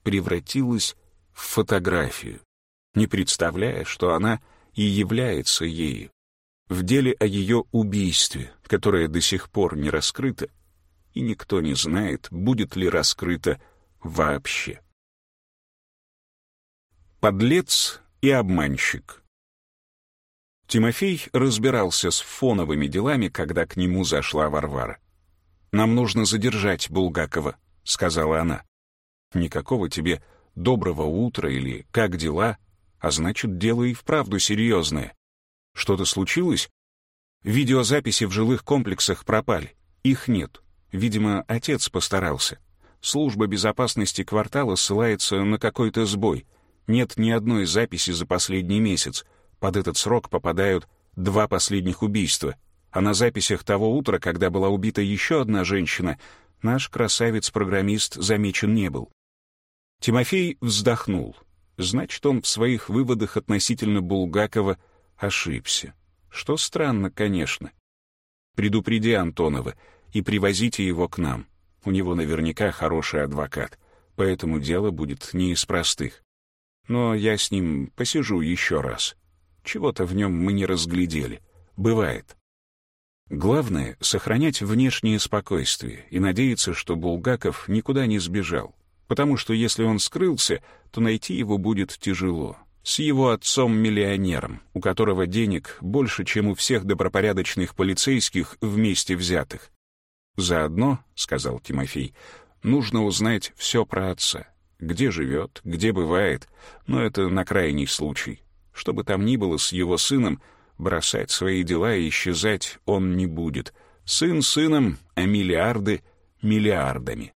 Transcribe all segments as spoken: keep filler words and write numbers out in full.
превратилась в фотографию, не представляя, что она и является ею. В деле о ее убийстве, которое до сих пор не раскрыто, и никто не знает, будет ли раскрыто вообще. Подлец и обманщик. Тимофей разбирался с фоновыми делами, когда к нему зашла Варвара. «Нам нужно задержать Булгакова», — сказала она. «Никакого тебе доброго утра или как дела, а значит, дело и вправду серьезное. Что-то случилось? Видеозаписи в жилых комплексах пропали. Их нет. Видимо, отец постарался. Служба безопасности квартала ссылается на какой-то сбой. Нет ни одной записи за последний месяц. Под этот срок попадают два последних убийства. А на записях того утра, когда была убита еще одна женщина, наш красавец-программист замечен не был». Тимофей вздохнул. Значит, он в своих выводах относительно Булгакова ошибся. Что странно, конечно. «Предупреди Антонова и привозите его к нам. У него наверняка хороший адвокат, поэтому дело будет не из простых. Но я с ним посижу еще раз. Чего-то в нем мы не разглядели. Бывает». Главное — сохранять внешнее спокойствие и надеяться, что Булгаков никуда не сбежал, потому что если он скрылся, то найти его будет тяжело. С его отцом-миллионером, у которого денег больше, чем у всех добропорядочных полицейских вместе взятых. «Заодно, — сказал Тимофей, — нужно узнать все про отца. Где живет, где бывает, но это на крайний случай. Что бы там ни было с его сыном, бросать свои дела и исчезать он не будет. Сын сыном, а миллиарды миллиардами».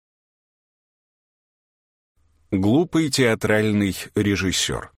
Глупый театральный режиссер.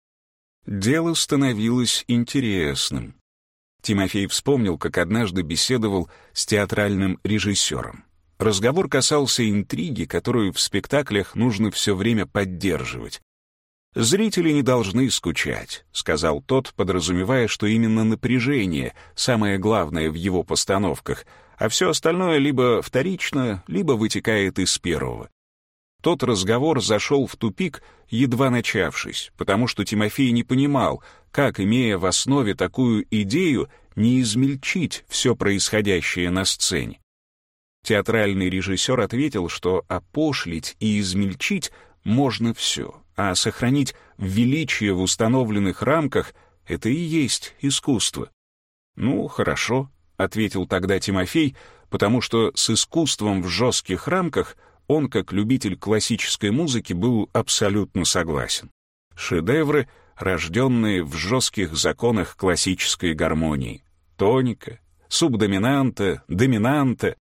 Дело становилось интересным. Тимофей вспомнил, как однажды беседовал с театральным режиссером. Разговор касался интриги, которую в спектаклях нужно все время поддерживать. «Зрители не должны скучать», — сказал тот, подразумевая, что именно напряжение — самое главное в его постановках, а все остальное либо вторично, либо вытекает из первого. Тот разговор зашел в тупик, едва начавшись, потому что Тимофей не понимал, как, имея в основе такую идею, не измельчить все происходящее на сцене. Театральный режиссер ответил, что опошлить и измельчить можно все, а сохранить величие в установленных рамках — это и есть искусство. «Ну, хорошо», — ответил тогда Тимофей, потому что с искусством в жестких рамках он, как любитель классической музыки, был абсолютно согласен. Шедевры, рожденные в жестких законах классической гармонии. Тоника, субдоминанта, доминанта.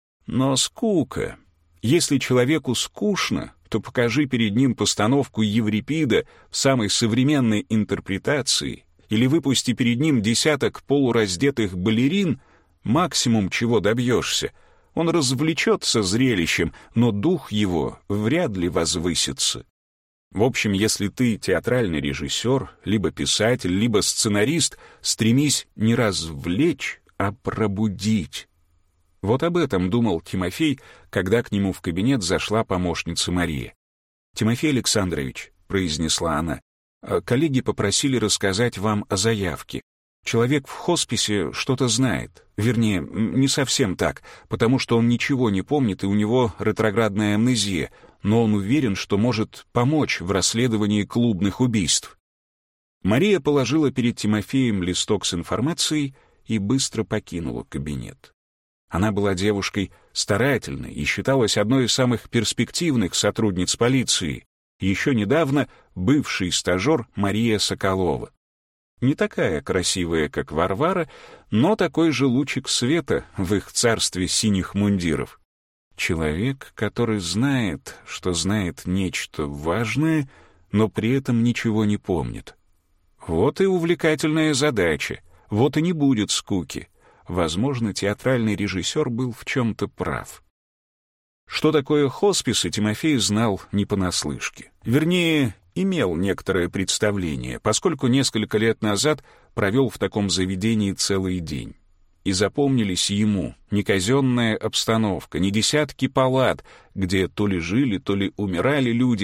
Но скука. Если человеку скучно, то покажи перед ним постановку Еврипида в самой современной интерпретации или выпусти перед ним десяток полураздетых балерин, максимум чего добьешься — он развлечется зрелищем, но дух его вряд ли возвысится. В общем, если ты театральный режиссер, либо писатель, либо сценарист, стремись не развлечь, а пробудить. Вот об этом думал Тимофей, когда к нему в кабинет зашла помощница Мария. «Тимофей Александрович», — произнесла она, — «коллеги попросили рассказать вам о заявке. Человек в хосписе что-то знает. Вернее, не совсем так, потому что он ничего не помнит, и у него ретроградная амнезия, но он уверен, что может помочь в расследовании клубных убийств». Мария положила перед Тимофеем листок с информацией и быстро покинула кабинет. Она была девушкой старательной и считалась одной из самых перспективных сотрудниц полиции. Еще недавно бывший стажер Мария Соколова. Не такая красивая, как Варвара, но такой же лучик света в их царстве синих мундиров. Человек, который знает, что знает нечто важное, но при этом ничего не помнит. Вот и увлекательная задача, вот и не будет скуки. Возможно, театральный режиссер был в чем-то прав. Что такое хосписы, Тимофей знал не понаслышке. Вернее, имел некоторое представление, поскольку несколько лет назад провел в таком заведении целый день. И запомнились ему не казенная обстановка, не десятки палат, где то ли жили, то ли умирали люди,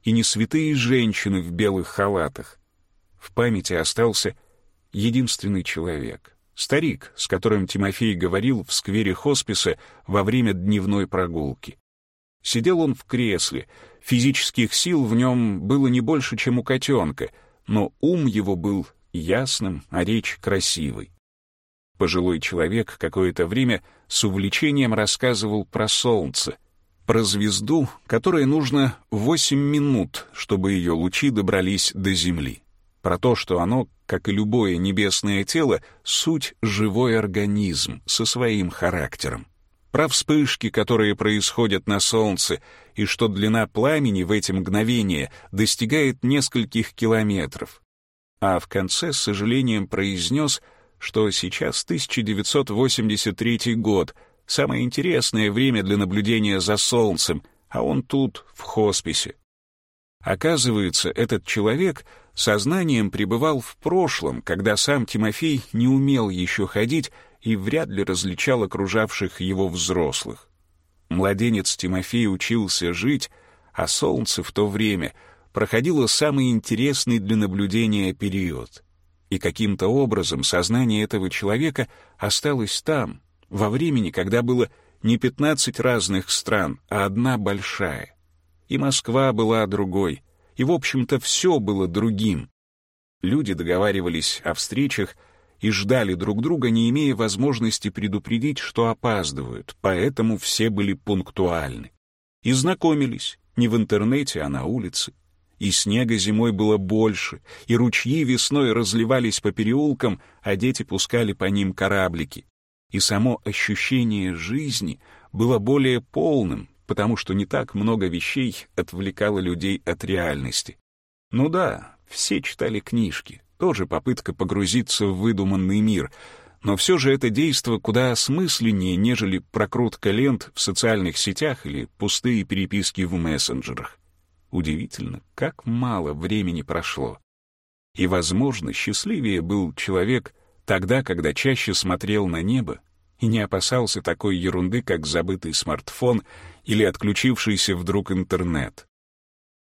и не святые женщины в белых халатах. В памяти остался единственный человек — старик, с которым Тимофей говорил в сквере хосписа во время дневной прогулки. Сидел он в кресле, физических сил в нем было не больше, чем у котенка, но ум его был ясным, а речь красивой. Пожилой человек какое-то время с увлечением рассказывал про солнце, про звезду, которой нужно восемь минут, чтобы ее лучи добрались до Земли, про то, что оно, как и любое небесное тело, суть живой организм со своим характером, про вспышки, которые происходят на солнце, и что длина пламени в эти мгновения достигает нескольких километров. А в конце с сожалением произнес, что сейчас тысяча девятьсот восемьдесят третий год, самое интересное время для наблюдения за солнцем, а он тут, в хосписе. Оказывается, этот человек сознанием пребывал в прошлом, когда сам Тимофей не умел еще ходить и вряд ли различал окружавших его взрослых. Младенец Тимофей учился жить, а солнце в то время проходило самый интересный для наблюдения период. И каким-то образом сознание этого человека осталось там, во времени, когда было не пятнадцать разных стран, а одна большая. И Москва была другой, и, в общем-то, все было другим. Люди договаривались о встречах и ждали друг друга, не имея возможности предупредить, что опаздывают, поэтому все были пунктуальны. И знакомились не в интернете, а на улице. И снега зимой было больше, и ручьи весной разливались по переулкам, а дети пускали по ним кораблики. И само ощущение жизни было более полным, потому что не так много вещей отвлекало людей от реальности. Ну да, все читали книжки, тоже попытка погрузиться в выдуманный мир, но все же это действо куда осмысленнее, нежели прокрутка лент в социальных сетях или пустые переписки в мессенджерах. Удивительно, как мало времени прошло. И, возможно, счастливее был человек тогда, когда чаще смотрел на небо и не опасался такой ерунды, как забытый смартфон или отключившийся вдруг интернет.